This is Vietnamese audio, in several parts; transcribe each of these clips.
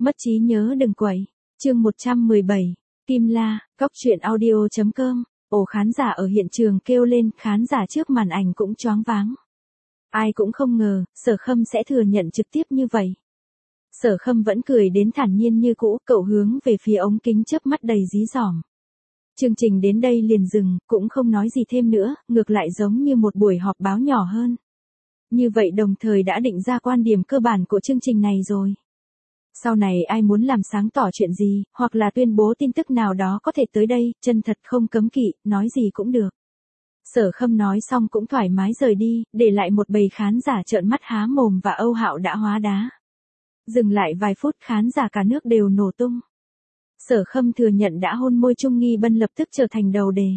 Mất trí nhớ đừng quậy. Chương 117. Kim La, Cóc truyện audio.com. Ồ, khán giả ở hiện trường kêu lên, khán giả trước màn ảnh cũng choáng váng. Ai cũng không ngờ, Sở Khâm sẽ thừa nhận trực tiếp như vậy. Sở Khâm vẫn cười đến thản nhiên như cũ, cậu hướng về phía ống kính chớp mắt đầy dí dỏm. Chương trình đến đây liền dừng, cũng không nói gì thêm nữa, ngược lại giống như một buổi họp báo nhỏ hơn. Như vậy đồng thời đã định ra quan điểm cơ bản của chương trình này rồi. Sau này ai muốn làm sáng tỏ chuyện gì, hoặc là tuyên bố tin tức nào đó có thể tới đây, chân thật không cấm kỵ, nói gì cũng được. Sở Khâm nói xong cũng thoải mái rời đi, để lại một bầy khán giả trợn mắt há mồm và Âu Hạo đã hóa đá. Dừng lại vài phút khán giả cả nước đều nổ tung. Sở Khâm thừa nhận đã hôn môi Trung Nghi Bân lập tức trở thành đầu đề.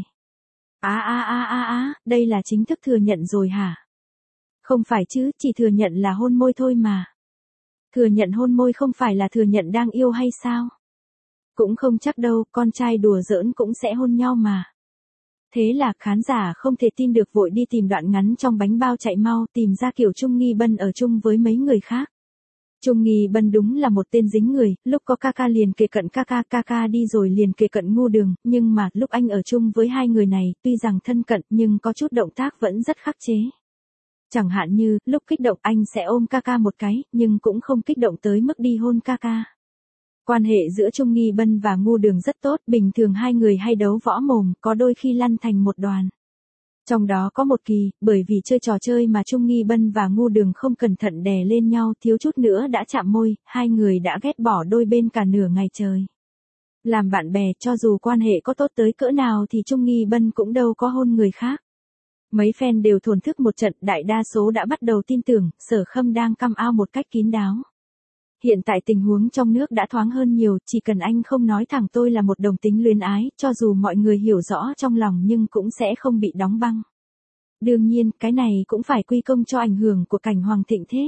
Đây là chính thức thừa nhận rồi hả? Không phải chứ, chỉ thừa nhận là hôn môi thôi mà. Thừa nhận hôn môi không phải là thừa nhận đang yêu hay sao? Cũng không chắc đâu, con trai đùa giỡn cũng sẽ hôn nhau mà. Thế là khán giả không thể tin được vội đi tìm đoạn ngắn trong bánh bao chạy mau tìm ra kiểu Trung Nghi Bân ở chung với mấy người khác. Trung Nghi Bân đúng là một tên dính người, lúc có Kaka liền kề cận Kaka đi rồi liền kề cận Ngu Đường, nhưng mà lúc anh ở chung với hai người này, tuy rằng thân cận nhưng có chút động tác vẫn rất khắc chế. Chẳng hạn như, lúc kích động anh sẽ ôm Kaka một cái, nhưng cũng không kích động tới mức đi hôn Kaka. Quan hệ giữa Trung Nghi Bân và Ngu Đường rất tốt, bình thường hai người hay đấu võ mồm, có đôi khi lăn thành một đoàn. Trong đó có một kỳ, bởi vì chơi trò chơi mà Trung Nghi Bân và Ngu Đường không cẩn thận đè lên nhau thiếu chút nữa đã chạm môi, hai người đã ghét bỏ đôi bên cả nửa ngày trời. Làm bạn bè, cho dù quan hệ có tốt tới cỡ nào thì Trung Nghi Bân cũng đâu có hôn người khác. Mấy fan đều thổn thức một trận, đại đa số đã bắt đầu tin tưởng, Sở Khâm đang căm ao một cách kín đáo. Hiện tại tình huống trong nước đã thoáng hơn nhiều, chỉ cần anh không nói thẳng tôi là một đồng tính luyến ái, cho dù mọi người hiểu rõ trong lòng nhưng cũng sẽ không bị đóng băng. Đương nhiên, cái này cũng phải quy công cho ảnh hưởng của cảnh Hoàng thịnh thế.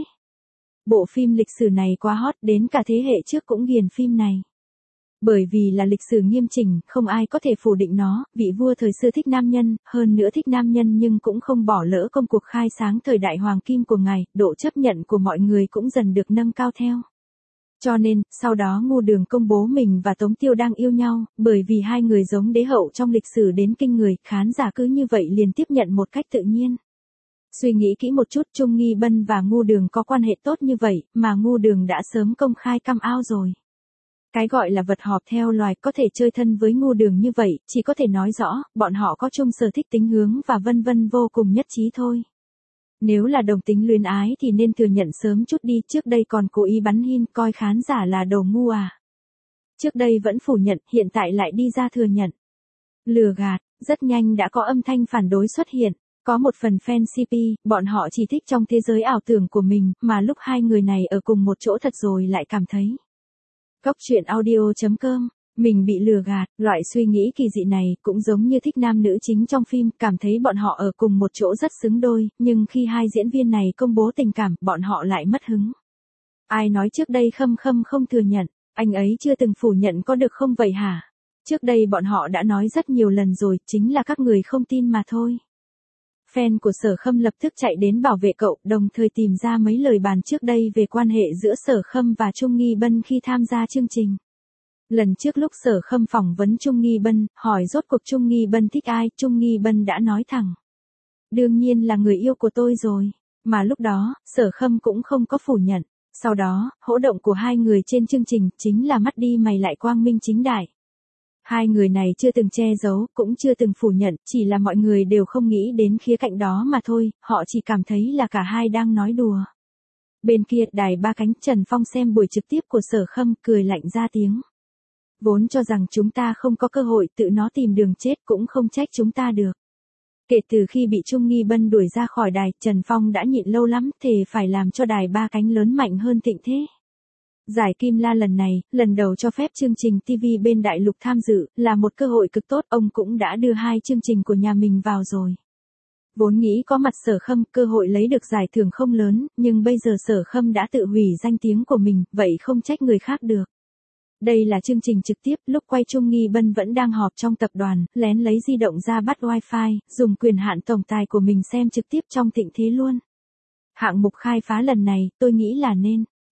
Bộ phim lịch sử này quá hot đến cả thế hệ trước cũng ghiền phim này. Bởi vì là lịch sử nghiêm chỉnh, không ai có thể phủ định nó, vị vua thời xưa thích nam nhân, hơn nữa thích nam nhân nhưng cũng không bỏ lỡ công cuộc khai sáng thời đại hoàng kim của ngài, độ chấp nhận của mọi người cũng dần được nâng cao theo. Cho nên, sau đó Ngu Đường công bố mình và Tống Tiêu đang yêu nhau, bởi vì hai người giống đế hậu trong lịch sử đến kinh người, khán giả cứ như vậy liền tiếp nhận một cách tự nhiên. Suy nghĩ kỹ một chút, Trung Nghi Bân và Ngu Đường có quan hệ tốt như vậy, mà Ngu Đường đã sớm công khai căm ao rồi. Cái gọi là vật họp theo loài có thể chơi thân với Ngu Đường như vậy, chỉ có thể nói rõ, bọn họ có chung sở thích tính hướng và vân vân vô cùng nhất trí thôi. Nếu là đồng tính luyến ái thì nên thừa nhận sớm chút đi, trước đây còn cố ý bắn hin coi khán giả là đồ ngu à. Trước đây vẫn phủ nhận, hiện tại lại đi ra thừa nhận. Lừa gạt, rất nhanh đã có âm thanh phản đối xuất hiện. Có một phần fan CP, bọn họ chỉ thích trong thế giới ảo tưởng của mình, mà lúc hai người này ở cùng một chỗ thật rồi lại cảm thấy. Cóc truyện audio.com. Mình bị lừa gạt, loại suy nghĩ kỳ dị này cũng giống như thích nam nữ chính trong phim, cảm thấy bọn họ ở cùng một chỗ rất xứng đôi, nhưng khi hai diễn viên này công bố tình cảm, bọn họ lại mất hứng. Ai nói trước đây Khâm không thừa nhận, anh ấy chưa từng phủ nhận có được không vậy hả? Trước đây bọn họ đã nói rất nhiều lần rồi, chính là các người không tin mà thôi. Fan của Sở Khâm lập tức chạy đến bảo vệ cậu, đồng thời tìm ra mấy lời bàn trước đây về quan hệ giữa Sở Khâm và Trung Nghi Bân khi tham gia chương trình. Lần trước lúc Sở Khâm phỏng vấn Trung Nghi Bân, hỏi rốt cuộc Trung Nghi Bân thích ai, Trung Nghi Bân đã nói thẳng. Đương nhiên là người yêu của tôi rồi. Mà lúc đó, Sở Khâm cũng không có phủ nhận. Sau đó, hỗ động của hai người trên chương trình chính là mắt đi mày lại quang minh chính đại. Hai người này chưa từng che giấu, cũng chưa từng phủ nhận, chỉ là mọi người đều không nghĩ đến khía cạnh đó mà thôi, họ chỉ cảm thấy là cả hai đang nói đùa. Bên kia, đài ba cánh, Trần Phong xem buổi trực tiếp của Sở Khâm, cười lạnh ra tiếng. Vốn cho rằng chúng ta không có cơ hội tự nó tìm đường chết cũng không trách chúng ta được. Kể từ khi bị Trung Nghi Bân đuổi ra khỏi đài, Trần Phong đã nhịn lâu lắm, thề phải làm cho đài ba cánh lớn mạnh hơn thịnh thế. Giải Kim La lần này, lần đầu cho phép chương trình TV bên đại lục tham dự, là một cơ hội cực tốt, ông cũng đã đưa hai chương trình của nhà mình vào rồi. Vốn nghĩ có mặt Sở Khâm, cơ hội lấy được giải thưởng không lớn, nhưng bây giờ Sở Khâm đã tự hủy danh tiếng của mình, vậy không trách người khác được. Đây là chương trình trực tiếp, lúc quay Trung Nghi Bân vẫn đang họp trong tập đoàn, lén lấy di động ra bắt wifi, dùng quyền hạn tổng tài của mình xem trực tiếp trong thịnh thế luôn. Hạng mục khai phá lần này, tôi nghĩ là nên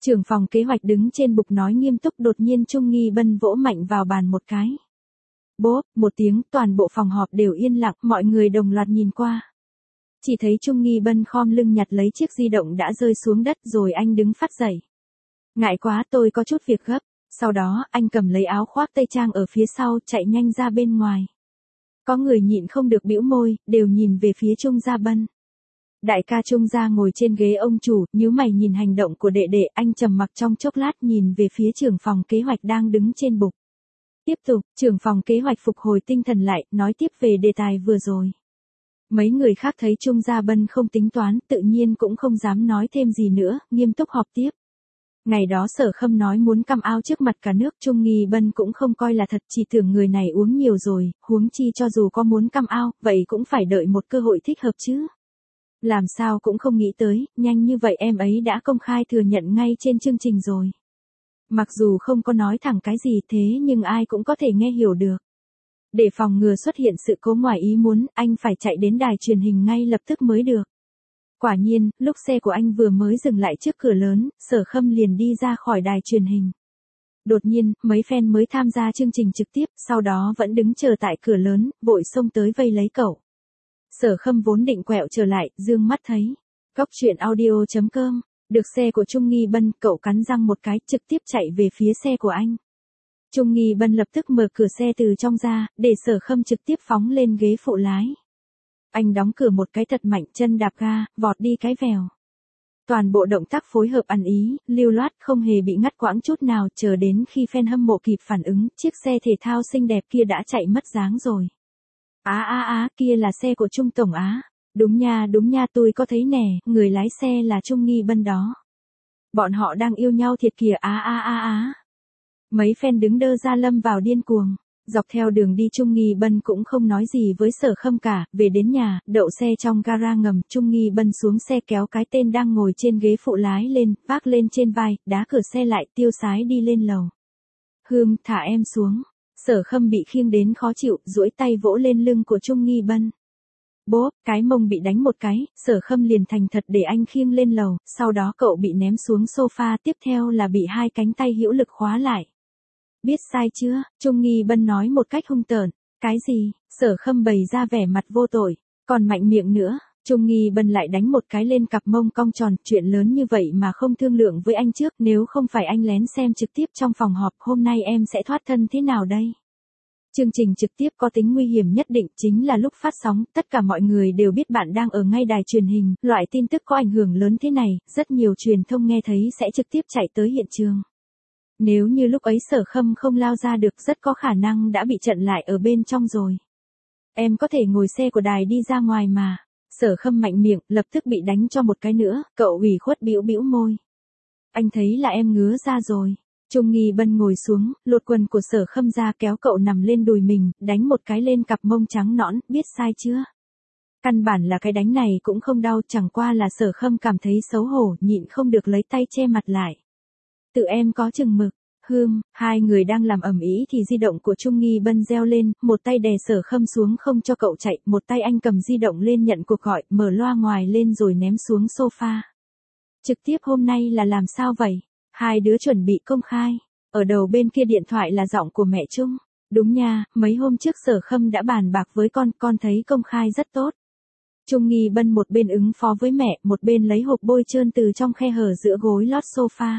Trưởng phòng kế hoạch đứng trên bục nói nghiêm túc, đột nhiên Trung Nghi Bân vỗ mạnh vào bàn một cái. Bốp, một tiếng, toàn bộ phòng họp đều yên lặng, mọi người đồng loạt nhìn qua. Chỉ thấy Trung Nghi Bân khom lưng nhặt lấy chiếc di động đã rơi xuống đất rồi anh đứng phắt dậy. Ngại quá, tôi có chút việc gấp. Sau đó, anh cầm lấy áo khoác tây trang ở phía sau, chạy nhanh ra bên ngoài. Có người nhịn không được bĩu môi, đều nhìn về phía Trung Gia Bân. Đại ca Trung Gia ngồi trên ghế ông chủ, nhíu mày nhìn hành động của đệ đệ, anh trầm mặc trong chốc lát nhìn về phía trưởng phòng kế hoạch đang đứng trên bục. Tiếp tục, trưởng phòng kế hoạch phục hồi tinh thần lại, nói tiếp về đề tài vừa rồi. Mấy người khác thấy Trung Gia Bân không tính toán, tự nhiên cũng không dám nói thêm gì nữa, nghiêm túc họp tiếp. Ngày đó Sở Khâm nói muốn cam ao trước mặt cả nước, Trung Nghi Bân cũng không coi là thật, chỉ tưởng người này uống nhiều rồi, huống chi cho dù có muốn cam ao, vậy cũng phải đợi một cơ hội thích hợp chứ. Làm sao cũng không nghĩ tới, nhanh như vậy em ấy đã công khai thừa nhận ngay trên chương trình rồi. Mặc dù không có nói thẳng cái gì thế nhưng ai cũng có thể nghe hiểu được. Để phòng ngừa xuất hiện sự cố ngoài ý muốn, anh phải chạy đến đài truyền hình ngay lập tức mới được. Quả nhiên, lúc xe của anh vừa mới dừng lại trước cửa lớn, Sở Khâm liền đi ra khỏi đài truyền hình. Đột nhiên, mấy fan mới tham gia chương trình trực tiếp, sau đó vẫn đứng chờ tại cửa lớn, vội xông tới vây lấy cậu. Sở Khâm vốn định quẹo trở lại, dương mắt thấy. Góc truyện audio.com, được xe của Trung Nghi Bân, cậu cắn răng một cái, trực tiếp chạy về phía xe của anh. Trung Nghi Bân lập tức mở cửa xe từ trong ra, để Sở Khâm trực tiếp phóng lên ghế phụ lái. Anh đóng cửa một cái thật mạnh, chân đạp ga, vọt đi cái vèo. Toàn bộ động tác phối hợp ăn ý, lưu loát, không hề bị ngắt quãng chút nào, chờ đến khi fan hâm mộ kịp phản ứng, chiếc xe thể thao xinh đẹp kia đã chạy mất dáng rồi. Kia là xe của Trung Tổng á. Đúng nha, tôi có thấy nè, người lái xe là Trung Nghi Bân đó. Bọn họ đang yêu nhau thiệt kìa Mấy fan đứng đơ ra lâm vào điên cuồng. Dọc theo đường đi Trung Nghi Bân cũng không nói gì với Sở Khâm cả, về đến nhà, đậu xe trong gara ngầm, Trung Nghi Bân xuống xe kéo cái tên đang ngồi trên ghế phụ lái lên, vác lên trên vai, đá cửa xe lại, tiêu sái đi lên lầu. Thả em xuống. Sở Khâm bị khiêng đến khó chịu, duỗi tay vỗ lên lưng của Trung Nghi Bân. Bốp, cái mông bị đánh một cái, Sở Khâm liền thành thật để anh khiêng lên lầu, sau đó cậu bị ném xuống sofa, tiếp theo là bị hai cánh tay hữu lực khóa lại. Biết sai chưa? Trung Nghi Bân nói một cách hung tợn. Cái gì? Sở Khâm bày ra vẻ mặt vô tội, còn mạnh miệng nữa. Trung Nghi Bân lại đánh một cái lên cặp mông cong tròn, chuyện lớn như vậy mà không thương lượng với anh trước, nếu không phải anh lén xem trực tiếp trong phòng họp, hôm nay em sẽ thoát thân thế nào đây? Chương trình trực tiếp có tính nguy hiểm nhất định, chính là lúc phát sóng, tất cả mọi người đều biết bạn đang ở ngay đài truyền hình, loại tin tức có ảnh hưởng lớn thế này, rất nhiều truyền thông nghe thấy sẽ trực tiếp chạy tới hiện trường. Nếu như lúc ấy Sở Khâm không lao ra được, rất có khả năng đã bị chặn lại ở bên trong rồi. Em có thể ngồi xe của đài đi ra ngoài mà. Sở Khâm mạnh miệng, lập tức bị đánh cho một cái nữa, cậu ủy khuất bĩu bĩu môi. Anh thấy là em ngứa ra rồi. Trung Nghi Bân ngồi xuống, lột quần của Sở Khâm ra, kéo cậu nằm lên đùi mình, đánh một cái lên cặp mông trắng nõn, biết sai chưa? Căn bản là cái đánh này cũng không đau, chẳng qua là Sở Khâm cảm thấy xấu hổ, nhịn không được lấy tay che mặt lại. Tự em có chừng mực. Hai người đang làm ầm ĩ thì di động của Trung Nghi Bân reo lên, một tay đè Sở Khâm xuống không cho cậu chạy, một tay anh cầm di động lên nhận cuộc gọi, mở loa ngoài lên rồi ném xuống sofa. Trực tiếp hôm nay là làm sao vậy? Hai đứa chuẩn bị công khai. Ở đầu bên kia điện thoại là giọng của mẹ Trung. Đúng nha, mấy hôm trước Sở Khâm đã bàn bạc với con thấy công khai rất tốt. Trung Nghi Bân một bên ứng phó với mẹ, một bên lấy hộp bôi trơn từ trong khe hở giữa gối lót sofa.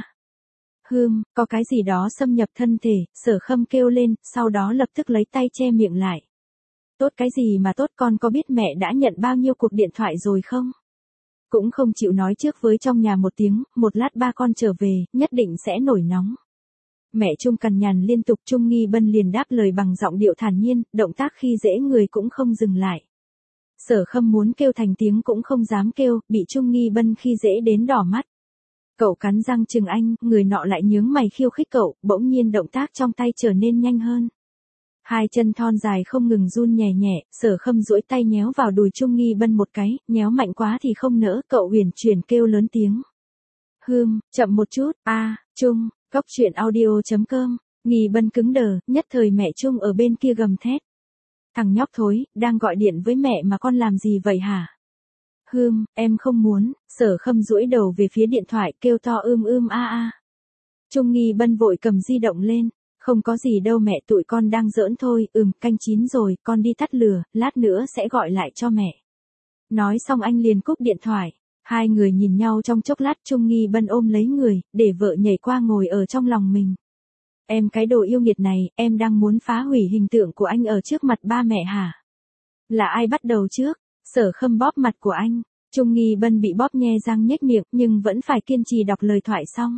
Có cái gì đó xâm nhập thân thể, Sở Khâm kêu lên, sau đó lập tức lấy tay che miệng lại. Tốt cái gì mà tốt, con có biết mẹ đã nhận bao nhiêu cuộc điện thoại rồi không? Cũng không chịu nói trước với trong nhà một tiếng, một lát ba con trở về, nhất định sẽ nổi nóng. Mẹ Trung cằn nhằn liên tục, Trung Nghi Bân liền đáp lời bằng giọng điệu thản nhiên, động tác khi dễ người cũng không dừng lại. Sở Khâm muốn kêu thành tiếng cũng không dám kêu, bị Trung Nghi Bân khi dễ đến đỏ mắt. Cậu cắn răng chừng anh, người nọ lại nhướng mày khiêu khích cậu, bỗng nhiên động tác trong tay trở nên nhanh hơn. Hai chân thon dài không ngừng run nhẹ nhẹ, Sở Khâm duỗi tay nhéo vào đùi Trung Nghi Bân một cái, nhéo mạnh quá thì không nỡ, cậu huyền chuyển kêu lớn tiếng. Chậm một chút, Trung, góc truyện audio.com, Nghi Bân cứng đờ, nhất thời mẹ Trung ở bên kia gầm thét. Thằng nhóc thối, đang gọi điện với mẹ mà con làm gì vậy hả? em không muốn, Sở Khâm duỗi đầu về phía điện thoại kêu to a. Trung Nghi Bân vội cầm di động lên, không có gì đâu mẹ, tụi con đang giỡn thôi, canh chín rồi, con đi tắt lửa, lát nữa sẽ gọi lại cho mẹ. Nói xong anh liền cúp điện thoại. Hai người nhìn nhau trong chốc lát, Trung Nghi Bân ôm lấy người, để vợ nhảy qua ngồi ở trong lòng mình. Em cái đồ yêu nghiệt này, em đang muốn phá hủy hình tượng của anh ở trước mặt ba mẹ hả? Là ai bắt đầu trước? Sở Khâm bóp mặt của anh. Trung Nghi Bân bị bóp nhe răng nhếch miệng, nhưng vẫn phải kiên trì đọc lời thoại xong.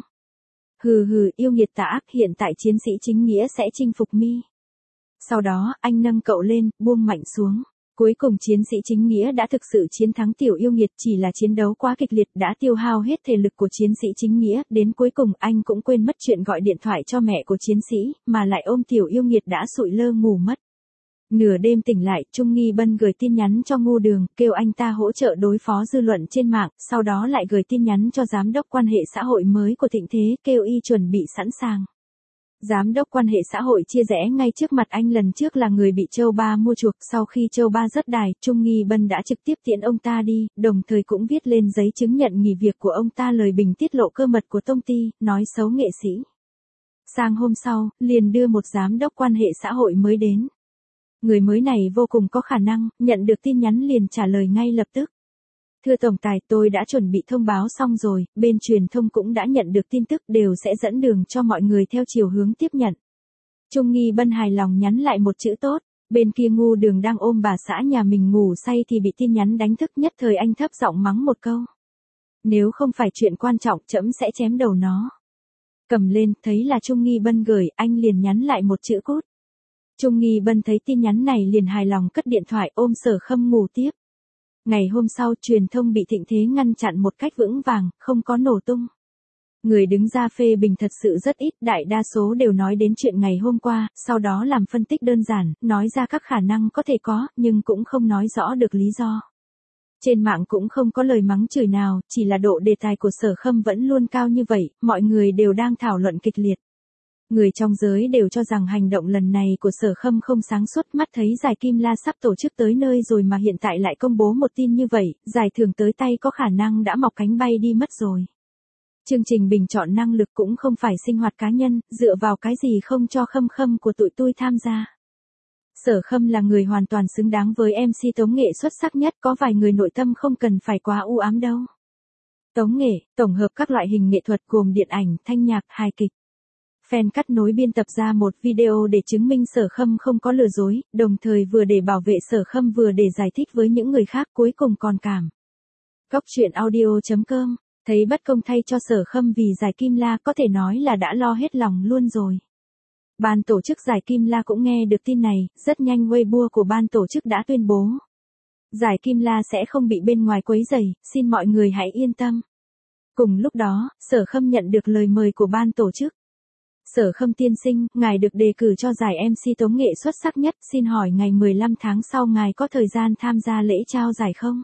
Yêu nghiệt tà ác, hiện tại chiến sĩ chính nghĩa sẽ chinh phục mi. Sau đó, anh nâng cậu lên, buông mạnh xuống. Cuối cùng chiến sĩ chính nghĩa đã thực sự chiến thắng tiểu yêu nghiệt, chỉ là chiến đấu quá kịch liệt đã tiêu hao hết thể lực của chiến sĩ chính nghĩa, đến cuối cùng anh cũng quên mất chuyện gọi điện thoại cho mẹ của chiến sĩ, mà lại ôm tiểu yêu nghiệt đã sụi lơ ngủ mất. Nửa đêm tỉnh lại, Trung Nghi Bân gửi tin nhắn cho Ngô Đường, kêu anh ta hỗ trợ đối phó dư luận trên mạng, sau đó lại gửi tin nhắn cho giám đốc quan hệ xã hội mới của Thịnh Thế, kêu y chuẩn bị sẵn sàng. Giám đốc quan hệ xã hội chia rẽ ngay trước mặt anh, lần trước là người bị Châu Ba mua chuộc, sau khi Châu Ba rớt đài, Trung Nghi Bân đã trực tiếp tiễn ông ta đi, đồng thời cũng viết lên giấy chứng nhận nghỉ việc của ông ta lời bình tiết lộ cơ mật của công ty, nói xấu nghệ sĩ. Sang hôm sau, liền đưa một giám đốc quan hệ xã hội mới đến. Người mới này vô cùng có khả năng, nhận được tin nhắn liền trả lời ngay lập tức. Thưa Tổng Tài, tôi đã chuẩn bị thông báo xong rồi, bên truyền thông cũng đã nhận được tin tức, đều sẽ dẫn đường cho mọi người theo chiều hướng tiếp nhận. Trung Nghi Bân hài lòng nhắn lại một chữ tốt, bên kia Ngô Đường đang ôm bà xã nhà mình ngủ say thì bị tin nhắn đánh thức, nhất thời anh thấp giọng mắng một câu. Nếu không phải chuyện quan trọng trẫm sẽ chém đầu nó. Cầm lên, thấy là Trung Nghi Bân gửi, anh liền nhắn lại một chữ cút. Trung Nghi Bân thấy tin nhắn này liền hài lòng cất điện thoại ôm Sở Khâm ngủ tiếp. Ngày hôm sau, truyền thông bị Thịnh Thế ngăn chặn một cách vững vàng, không có nổ tung. Người đứng ra phê bình thật sự rất ít, đại đa số đều nói đến chuyện ngày hôm qua, sau đó làm phân tích đơn giản, nói ra các khả năng có thể có, nhưng cũng không nói rõ được lý do. Trên mạng cũng không có lời mắng chửi nào, chỉ là độ đề tài của Sở Khâm vẫn luôn cao như vậy, mọi người đều đang thảo luận kịch liệt. Người trong giới đều cho rằng hành động lần này của Sở Khâm không sáng suốt, mắt thấy giải Kim La sắp tổ chức tới nơi rồi mà hiện tại lại công bố một tin như vậy, giải thưởng tới tay có khả năng đã mọc cánh bay đi mất rồi. Chương trình bình chọn năng lực cũng không phải sinh hoạt cá nhân, dựa vào cái gì không cho Khâm của tụi tôi tham gia. Sở Khâm là người hoàn toàn xứng đáng với MC tống nghệ xuất sắc nhất, có vài người nội tâm không cần phải quá u ám đâu. Tống nghệ, tổng hợp các loại hình nghệ thuật gồm điện ảnh, thanh nhạc, hài kịch. Fan cắt nối biên tập ra một video để chứng minh Sở Khâm không có lừa dối, đồng thời vừa để bảo vệ Sở Khâm vừa để giải thích với những người khác, cuối cùng còn cảm. Góc truyện audio.com, thấy bất công thay cho Sở Khâm vì giải Kim La, có thể nói là đã lo hết lòng luôn rồi. Ban tổ chức giải Kim La cũng nghe được tin này, rất nhanh Weibo của ban tổ chức đã tuyên bố. Giải Kim La sẽ không bị bên ngoài quấy rầy, xin mọi người hãy yên tâm. Cùng lúc đó, Sở Khâm nhận được lời mời của ban tổ chức. Sở Khâm tiên sinh, ngài được đề cử cho giải MC tống nghệ xuất sắc nhất, xin hỏi ngày 15 tháng sau ngài có thời gian tham gia lễ trao giải không?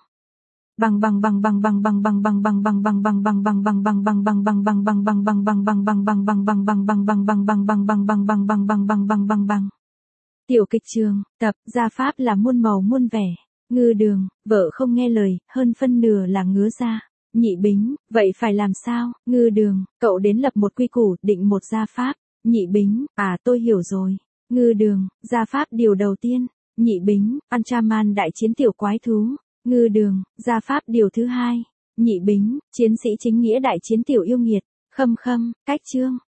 Tiểu kịch trường, tập, gia pháp là muôn màu muôn vẻ. Ngư Đường, vợ không nghe lời, hơn phân nửa là ngứa ra. Nhị Bính, vậy phải làm sao? Ngư Đường, cậu đến lập một quy củ, định một gia pháp. Nhị Bính, tôi hiểu rồi. Ngư Đường, gia pháp điều đầu tiên. Nhị Bính, Ultraman đại chiến tiểu quái thú. Ngư Đường, gia pháp điều thứ hai. Nhị Bính, chiến sĩ chính nghĩa đại chiến tiểu yêu nghiệt. Khâm, cách chương.